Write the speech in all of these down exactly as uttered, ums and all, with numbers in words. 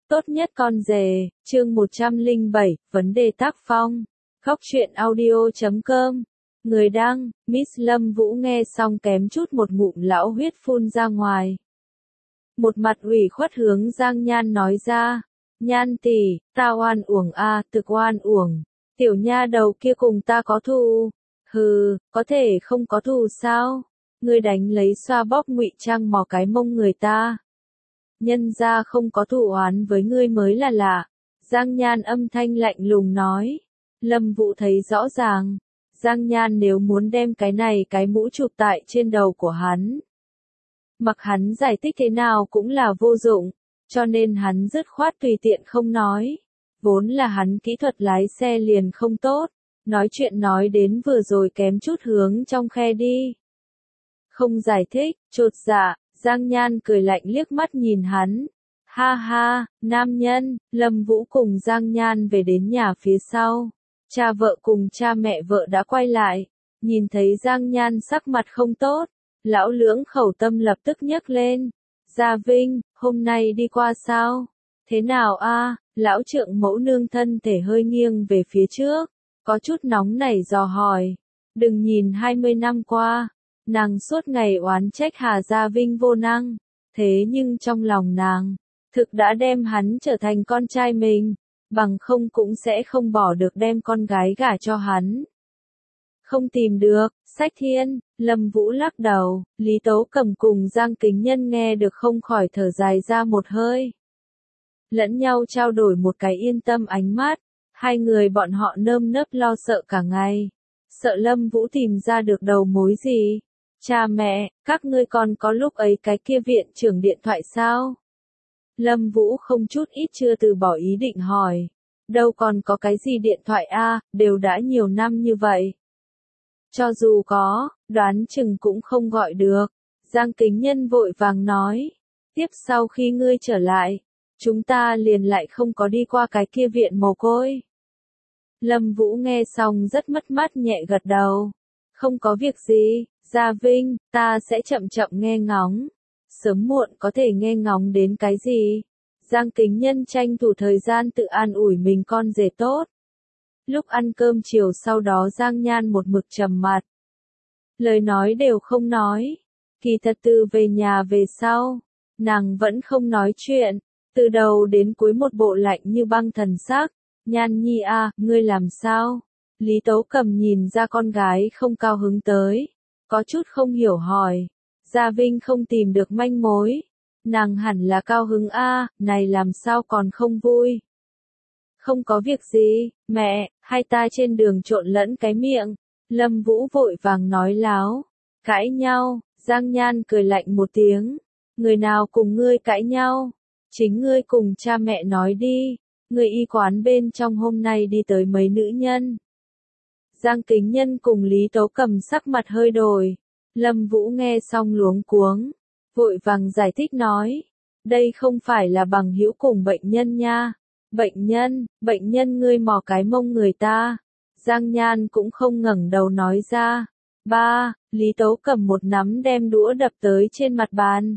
Tốt nhất con rể, chương một trăm lẻ bảy, vấn đề tác phong. Góc truyện audio chấm com. Người đăng, Miss Lâm Vũ nghe xong kém chút một ngụm lão huyết phun ra ngoài. Một mặt ủy khuất hướng Giang Nhan nói ra. Nhan tỷ, ta oan uổng a, à, thực oan uổng. Tiểu nha đầu kia cùng ta có thù. Hừ, có thể không có thù sao? Ngươi đánh lấy xoa bóp ngụy trang mò cái mông người ta. Nhân ra không có thù oán với ngươi mới là lạ. Giang Nhan âm thanh lạnh lùng nói. Lâm Vũ thấy rõ ràng. Giang Nhan nếu muốn đem cái này cái mũ chụp tại trên đầu của hắn. Mặc hắn giải thích thế nào cũng là vô dụng. Cho nên hắn dứt khoát tùy tiện không nói. Vốn là hắn kỹ thuật lái xe liền không tốt. Nói chuyện nói đến vừa rồi kém chút hướng trong khe đi. Không giải thích, chột dạ. Giang Nhan cười lạnh liếc mắt nhìn hắn. Ha ha, nam nhân. Lâm Vũ cùng Giang Nhan về đến nhà phía sau. Cha vợ cùng cha mẹ vợ đã quay lại. Nhìn thấy Giang Nhan sắc mặt không tốt. Lão lưỡng khẩu tâm lập tức nhấc lên. Gia Vinh, hôm nay đi qua sao? Thế nào a? Lão trượng mẫu nương thân thể hơi nghiêng về phía trước. Có chút nóng nảy dò hỏi. Đừng nhìn hai mươi năm qua. Nàng suốt ngày oán trách Hà Gia Vinh vô năng, thế nhưng trong lòng nàng, thực đã đem hắn trở thành con trai mình, bằng không cũng sẽ không bỏ được đem con gái gả cho hắn. Không tìm được, Sách Thiên, Lâm Vũ lắc đầu, Lý Tố Cầm cùng Giang Kính Nhân nghe được không khỏi thở dài ra một hơi. Lẫn nhau trao đổi một cái yên tâm ánh mắt, hai người bọn họ nơm nớp lo sợ cả ngày, sợ Lâm Vũ tìm ra được đầu mối gì. Cha mẹ, các ngươi còn có lúc ấy cái kia viện trưởng điện thoại sao? Lâm Vũ không chút ít chưa từ bỏ ý định hỏi. Đâu còn có cái gì điện thoại a, đều đã nhiều năm như vậy. Cho dù có, đoán chừng cũng không gọi được. Giang Kính Nhân vội vàng nói. Tiếp sau khi ngươi trở lại, chúng ta liền lại không có đi qua cái kia viện mồ côi. Lâm Vũ nghe xong rất mất mát nhẹ gật đầu. Không có việc gì. Gia Vinh, ta sẽ chậm chậm nghe ngóng. Sớm muộn có thể nghe ngóng đến cái gì? Giang Kính Nhân tranh thủ thời gian tự an ủi mình con rể tốt. Lúc ăn cơm chiều sau đó Giang Nhan một mực trầm mặt. Lời nói đều không nói. Kỳ thật từ về nhà về sau, nàng vẫn không nói chuyện. Từ đầu đến cuối một bộ lạnh như băng thần sắc. Nhan nhi a, ngươi làm sao? Lý Tố Cầm nhìn ra con gái không cao hứng tới. Có chút không hiểu hỏi. Gia Vinh không tìm được manh mối. Nàng hẳn là cao hứng a, này làm sao còn không vui. Không có việc gì, mẹ, hai ta trên đường trộn lẫn cái miệng. Lâm Vũ vội vàng nói láo. Cãi nhau, Giang Nhan cười lạnh một tiếng. Người nào cùng ngươi cãi nhau? Chính ngươi cùng cha mẹ nói đi. Người y quán bên trong hôm nay đi tới mấy nữ nhân. Giang Kính Nhân cùng Lý Tố Cầm sắc mặt hơi đổi. Lâm Vũ nghe xong luống cuống. Vội vàng giải thích nói. Đây không phải là bằng hữu cùng bệnh nhân nha. Bệnh nhân, bệnh nhân ngươi mò cái mông người ta. Giang Nhan cũng không ngẩng đầu nói ra. Ba, Lý Tố Cầm một nắm đem đũa đập tới trên mặt bàn.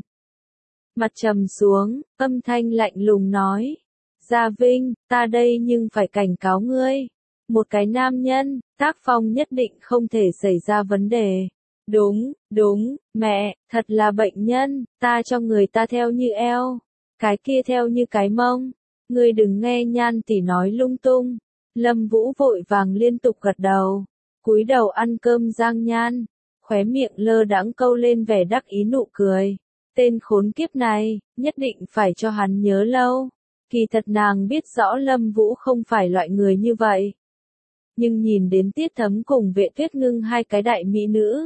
Mặt trầm xuống, âm thanh lạnh lùng nói. Gia Vinh, ta đây nhưng phải cảnh cáo ngươi. Một cái nam nhân, tác phong nhất định không thể xảy ra vấn đề. Đúng, đúng, mẹ, thật là bệnh nhân, ta cho người ta theo như eo. Cái kia theo như cái mông. Ngươi đừng nghe Nhan tỷ nói lung tung. Lâm Vũ vội vàng liên tục gật đầu. Cúi đầu ăn cơm Giang Nhan. Khóe miệng lơ đãng câu lên vẻ đắc ý nụ cười. Tên khốn kiếp này, nhất định phải cho hắn nhớ lâu. Kỳ thật nàng biết rõ Lâm Vũ không phải loại người như vậy. Nhưng nhìn đến Tiết Thấm cùng Vệ Tuyết Ngưng hai cái đại mỹ nữ.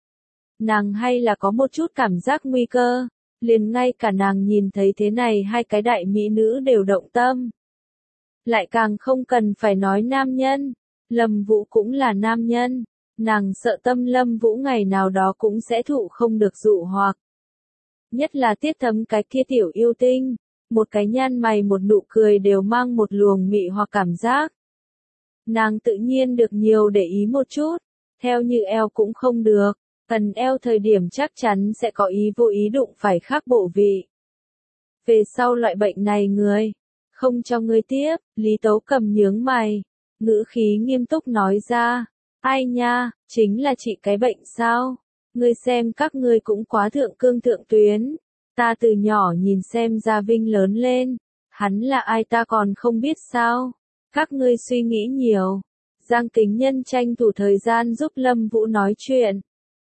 Nàng hay là có một chút cảm giác nguy cơ, liền ngay cả nàng nhìn thấy thế này hai cái đại mỹ nữ đều động tâm. Lại càng không cần phải nói nam nhân, Lâm Vũ cũng là nam nhân, nàng sợ tâm Lâm Vũ ngày nào đó cũng sẽ thụ không được dụ hoặc. Nhất là Tiết Thấm cái kia tiểu yêu tinh, một cái nhan mày một nụ cười đều mang một luồng mị hoặc cảm giác. Nàng tự nhiên được nhiều để ý một chút, theo như eo cũng không được, cần eo thời điểm chắc chắn sẽ có ý vô ý đụng phải khác bộ vị. Về sau loại bệnh này người, không cho ngươi tiếp, Lý Tấu Cầm nhướng mày, ngữ khí nghiêm túc nói ra, ai nha, chính là trị cái bệnh sao, ngươi xem các ngươi cũng quá thượng cương thượng tuyến, ta từ nhỏ nhìn xem Gia Vinh lớn lên, hắn là ai ta còn không biết sao, các ngươi suy nghĩ nhiều. Giang Kính Nhân tranh thủ thời gian giúp Lâm Vũ nói chuyện.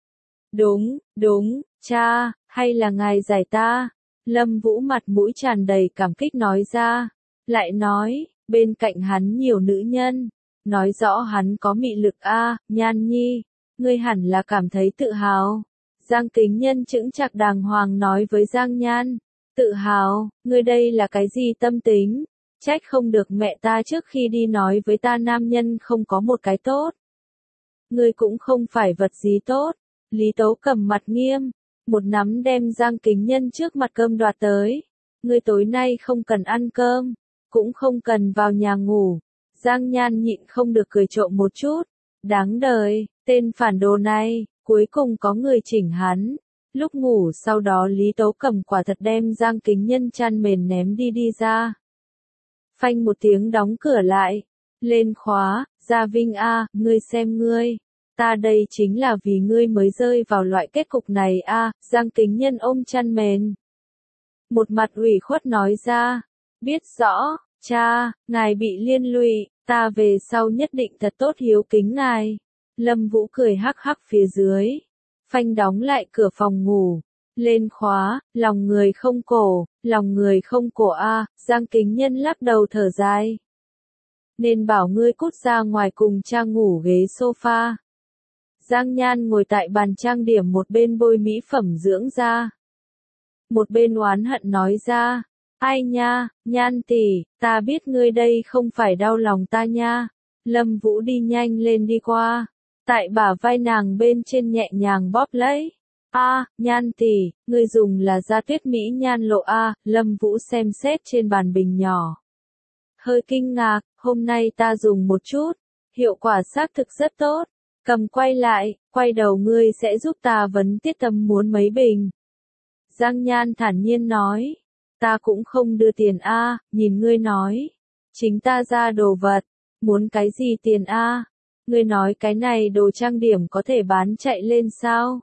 Đúng, đúng, cha, hay là ngài giải ta? Lâm Vũ mặt mũi tràn đầy cảm kích nói ra, lại nói, bên cạnh hắn nhiều nữ nhân, nói rõ hắn có mị lực a, Nhan Nhi, ngươi hẳn là cảm thấy tự hào. Giang Kính Nhân chững chạc đàng hoàng nói với Giang Nhan, tự hào, ngươi đây là cái gì tâm tính? Trách không được mẹ ta trước khi đi nói với ta nam nhân không có một cái tốt. Ngươi cũng không phải vật gì tốt. Lý Tấu Cầm mặt nghiêm, một nắm đem Giang Kính Nhân trước mặt cơm đoạt tới. Ngươi tối nay không cần ăn cơm, cũng không cần vào nhà ngủ. Giang Nhan nhịn không được cười trộm một chút. Đáng đời, tên phản đồ này, cuối cùng có người chỉnh hắn. Lúc ngủ sau đó Lý Tấu Cầm quả thật đem Giang Kính Nhân chăn mền ném đi đi ra. Phanh một tiếng đóng cửa lại, lên khóa, Gia Vinh a, ngươi xem ngươi, ta đây chính là vì ngươi mới rơi vào loại kết cục này a, Giang Kính Nhân ôm chăn mền. Một mặt ủy khuất nói ra, biết rõ, cha, ngài bị liên lụy, ta về sau nhất định thật tốt hiếu kính ngài. Lâm Vũ cười hắc hắc phía dưới, phanh đóng lại cửa phòng ngủ. Lên khóa, lòng người không cổ, lòng người không cổ a, Giang Kính Nhân lắc đầu thở dài. Nên bảo ngươi cút ra ngoài cùng cha ngủ ghế sofa. Giang Nhan ngồi tại bàn trang điểm một bên bôi mỹ phẩm dưỡng da. Một bên oán hận nói ra, ai nha, Nhan tỷ, ta biết ngươi đây không phải đau lòng ta nha. Lâm Vũ đi nhanh lên đi qua, tại bả vai nàng bên trên nhẹ nhàng bóp lấy. A, à, Nhan tỷ, ngươi dùng là da tuyết mỹ nhan lộ a, à, Lâm Vũ xem xét trên bàn bình nhỏ. Hơi kinh ngạc, hôm nay ta dùng một chút, hiệu quả xác thực rất tốt. Cầm quay lại, quay đầu ngươi sẽ giúp ta vấn Tiết Tâm muốn mấy bình. Giang Nhan thản nhiên nói, ta cũng không đưa tiền a, à, nhìn ngươi nói, chính ta ra đồ vật, muốn cái gì tiền a? À? Ngươi nói cái này đồ trang điểm có thể bán chạy lên sao?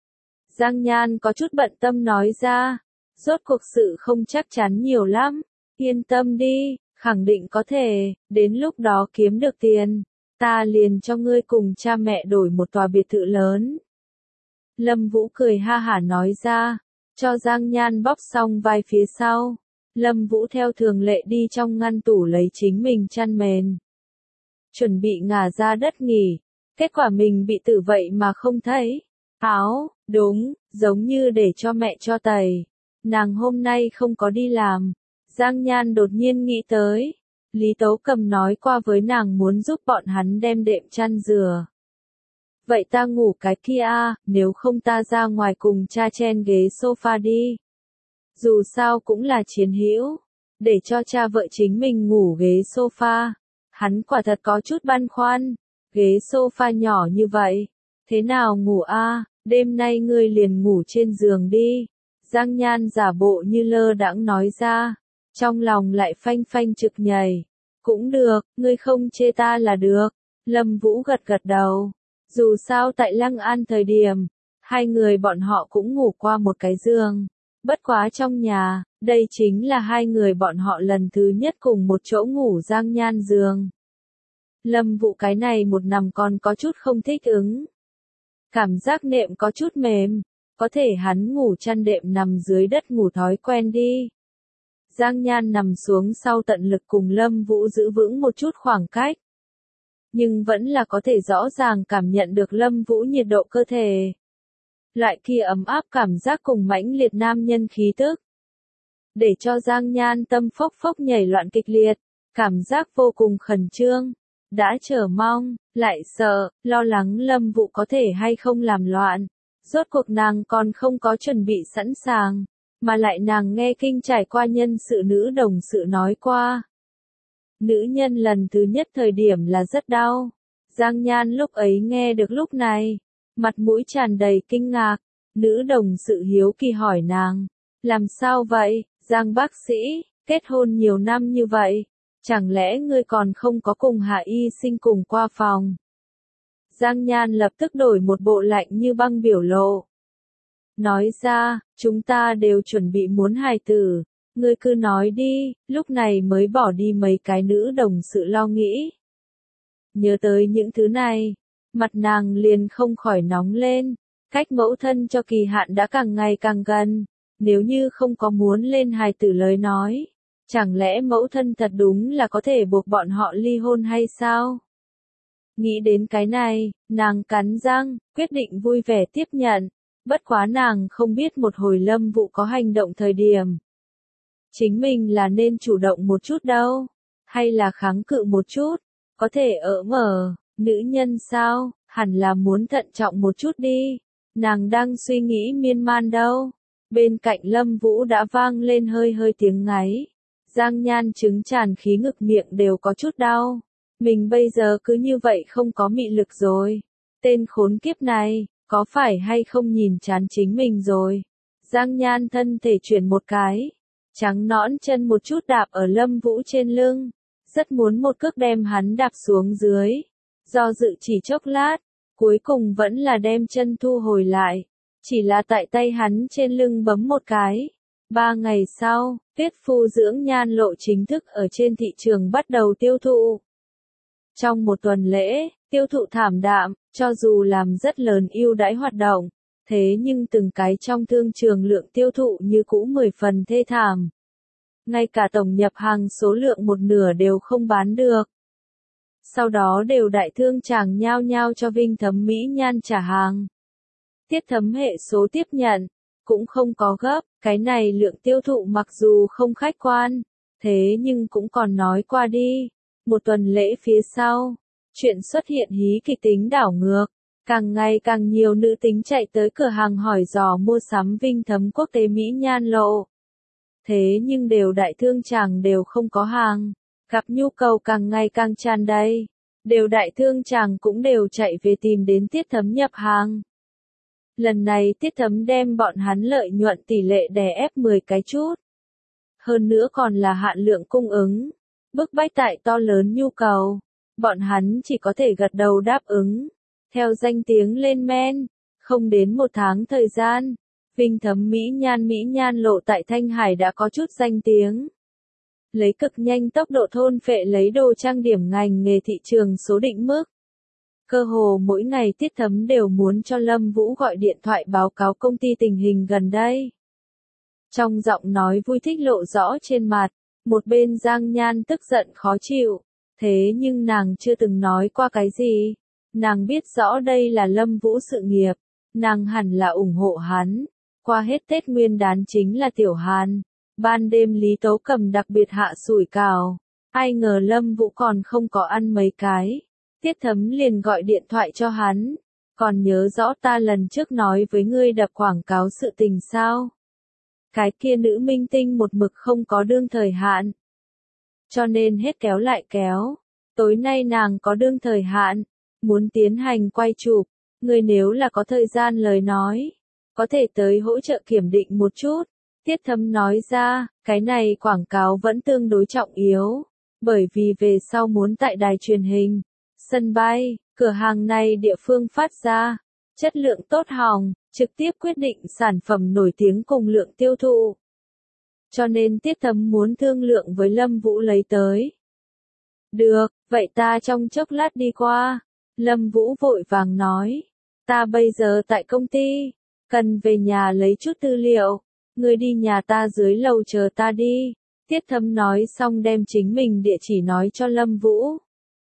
Giang Nhan có chút bận tâm nói ra, rốt cuộc sự không chắc chắn nhiều lắm, yên tâm đi, khẳng định có thể, đến lúc đó kiếm được tiền, ta liền cho ngươi cùng cha mẹ đổi một tòa biệt thự lớn. Lâm Vũ cười ha hả nói ra, cho Giang Nhan bóp xong vai phía sau, Lâm Vũ theo thường lệ đi trong ngăn tủ lấy chính mình chăn mền. Chuẩn bị ngả ra đất nghỉ, kết quả mình bị tử vậy mà không thấy. Áo, đúng, giống như để cho mẹ cho tẩy. Nàng hôm nay không có đi làm. Giang Nhan đột nhiên nghĩ tới. Lý Tấu Cầm nói qua với nàng muốn giúp bọn hắn đem đệm chăn rửa. Vậy ta ngủ cái kia a, nếu không ta ra ngoài cùng cha chen ghế sofa đi. Dù sao cũng là chiến hữu, để cho cha vợ chính mình ngủ ghế sofa. Hắn quả thật có chút băn khoăn, ghế sofa nhỏ như vậy, thế nào ngủ a, à? Đêm nay ngươi liền ngủ trên giường đi. Giang Nhan giả bộ như lơ đãng nói ra, trong lòng lại phanh phanh trực nhảy. Cũng được, ngươi không chê ta là được. Lâm Vũ gật gật đầu. Dù sao tại Lăng An thời điểm, hai người bọn họ cũng ngủ qua một cái giường. Bất quá trong nhà, đây chính là hai người bọn họ lần thứ nhất cùng một chỗ ngủ Giang Nhan giường. Lâm Vũ cái này một nằm còn có chút không thích ứng. Cảm giác nệm có chút mềm, có thể hắn ngủ chăn đệm nằm dưới đất ngủ thói quen đi. Giang Nhan nằm xuống sau tận lực cùng Lâm Vũ giữ vững một chút khoảng cách. Nhưng vẫn là có thể rõ ràng cảm nhận được Lâm Vũ nhiệt độ cơ thể. Loại kia ấm áp cảm giác cùng mãnh liệt nam nhân khí tức. Để cho Giang Nhan tâm phốc phốc nhảy loạn kịch liệt, cảm giác vô cùng khẩn trương. Đã chờ mong, lại sợ, lo lắng Lâm Vũ có thể hay không làm loạn. Rốt cuộc nàng còn không có chuẩn bị sẵn sàng, mà lại nàng nghe kinh trải qua nhân sự nữ đồng sự nói qua. Nữ nhân lần thứ nhất thời điểm là rất đau. Giang Nhan lúc ấy nghe được lúc này, mặt mũi tràn đầy kinh ngạc. Nữ đồng sự hiếu kỳ hỏi nàng, làm sao vậy, Giang bác sĩ, Kết hôn nhiều năm như vậy, chẳng lẽ ngươi còn không có cùng Hạ Y Sinh cùng qua phòng? Giang Nhan lập tức đổi một bộ lạnh như băng biểu lộ. Nói ra, chúng ta đều chuẩn bị muốn hài tử, ngươi cứ nói đi, lúc này mới bỏ đi mấy cái nữ đồng sự lo nghĩ. Nhớ tới những thứ này, mặt nàng liền không khỏi nóng lên, cách mẫu thân cho kỳ hạn đã càng ngày càng gần, nếu như không có muốn lên hài tử lời nói, chẳng lẽ mẫu thân thật đúng là có thể buộc bọn họ ly hôn hay sao? Nghĩ đến cái này, nàng cắn răng, quyết định vui vẻ tiếp nhận, bất quá nàng không biết một hồi Lâm Vũ có hành động thời điểm. Chính mình là nên chủ động một chút đâu, hay là kháng cự một chút, có thể ở mở, nữ nhân sao, hẳn là muốn thận trọng một chút đi, nàng đang suy nghĩ miên man đâu. Bên cạnh Lâm Vũ đã vang lên hơi hơi tiếng ngáy, Giang Nhan trứng tràn khí ngực miệng đều có chút đau. Mình bây giờ cứ như vậy không có mị lực rồi. Tên khốn kiếp này, có phải hay không nhìn chán chính mình rồi? Giang Nhan thân thể chuyển một cái, trắng nõn chân một chút đạp ở Lâm Vũ trên lưng, rất muốn một cước đem hắn đạp xuống dưới. Do dự chỉ chốc lát, cuối cùng vẫn là đem chân thu hồi lại, chỉ là tại tay hắn trên lưng bấm một cái. Ba ngày sau, Tuyết Phu dưỡng nhan lộ chính thức ở trên thị trường bắt đầu tiêu thụ. Trong một tuần lễ, tiêu thụ thảm đạm, cho dù làm rất lớn ưu đãi hoạt động, thế nhưng từng cái trong thương trường lượng tiêu thụ như cũ mười phần thê thảm. Ngay cả tổng nhập hàng số lượng một nửa đều không bán được. Sau đó đều đại thương chàng nhao nhao cho Vinh Thấm Mỹ Nhan trả hàng. Tiết Thấm hệ số tiếp nhận, cũng không có gấp, cái này lượng tiêu thụ mặc dù không khách quan, thế nhưng cũng còn nói qua đi. Một tuần lễ phía sau, chuyện xuất hiện hí kịch tính đảo ngược, càng ngày càng nhiều nữ tính chạy tới cửa hàng hỏi dò mua sắm Vinh Thấm quốc tế Mỹ Nhan lộ. Thế nhưng đều đại thương chàng đều không có hàng, gặp nhu cầu càng ngày càng tràn đầy, đều đại thương chàng cũng đều chạy về tìm đến Tiết Thấm nhập hàng. Lần này Tiết Thấm đem bọn hắn lợi nhuận tỷ lệ đè ép mười cái chút. Hơn nữa còn là hạn lượng cung ứng, bức bách tại to lớn nhu cầu, bọn hắn chỉ có thể gật đầu đáp ứng. Theo danh tiếng lên men, không đến một tháng thời gian, Vinh Thấm Mỹ Nhan Mỹ Nhan lộ tại Thanh Hải đã có chút danh tiếng. Lấy cực nhanh tốc độ thôn phệ lấy đồ trang điểm ngành nghề thị trường số định mức. Cơ hồ mỗi ngày Tiết Thấm đều muốn cho Lâm Vũ gọi điện thoại báo cáo công ty tình hình gần đây. Trong giọng nói vui thích lộ rõ trên mặt, một bên Giang Nhan tức giận khó chịu, thế nhưng nàng chưa từng nói qua cái gì. Nàng biết rõ đây là Lâm Vũ sự nghiệp, nàng hẳn là ủng hộ hắn. Qua hết Tết Nguyên đán chính là Tiểu Hàn, ban đêm Lý Tố Cầm đặc biệt hạ sủi cảo, ai ngờ Lâm Vũ còn không có ăn mấy cái. Tiết Thấm liền gọi điện thoại cho hắn, còn nhớ rõ ta lần trước nói với ngươi đập quảng cáo sự tình sao? Cái kia nữ minh tinh một mực không có đương thời hạn, cho nên hết kéo lại kéo. Tối nay nàng có đương thời hạn, muốn tiến hành quay chụp, ngươi nếu là có thời gian lời nói, có thể tới hỗ trợ kiểm định một chút. Tiết Thấm nói ra, cái này quảng cáo vẫn tương đối trọng yếu, bởi vì về sau muốn tại đài truyền hình, sân bay, cửa hàng này địa phương phát ra, chất lượng tốt hỏng, trực tiếp quyết định sản phẩm nổi tiếng cùng lượng tiêu thụ. Cho nên Tiết Thấm muốn thương lượng với Lâm Vũ lấy tới. Được, vậy ta trong chốc lát đi qua. Lâm Vũ vội vàng nói, ta bây giờ tại công ty, cần về nhà lấy chút tư liệu, ngươi đi nhà ta dưới lầu chờ ta đi. Tiết Thấm nói xong đem chính mình địa chỉ nói cho Lâm Vũ.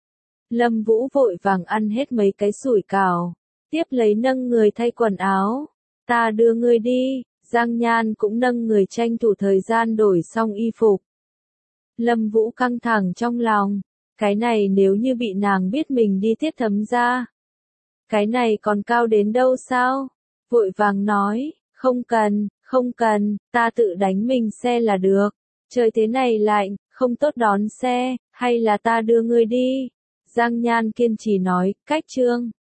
Lâm Vũ vội vàng ăn hết mấy cái sủi cảo, tiếp lấy nâng người thay quần áo, ta đưa ngươi đi. Giang Nhan cũng nâng người tranh thủ thời gian đổi xong y phục. Lâm Vũ căng thẳng trong lòng, cái này nếu như bị nàng biết mình đi Tiết Thấm ra, cái này còn cao đến đâu sao? Vội vàng nói, không cần, không cần, ta tự đánh mình xe là được. Trời thế này lạnh, không tốt đón xe, hay là ta đưa ngươi đi? Giang Nhan kiên trì nói, cách trương.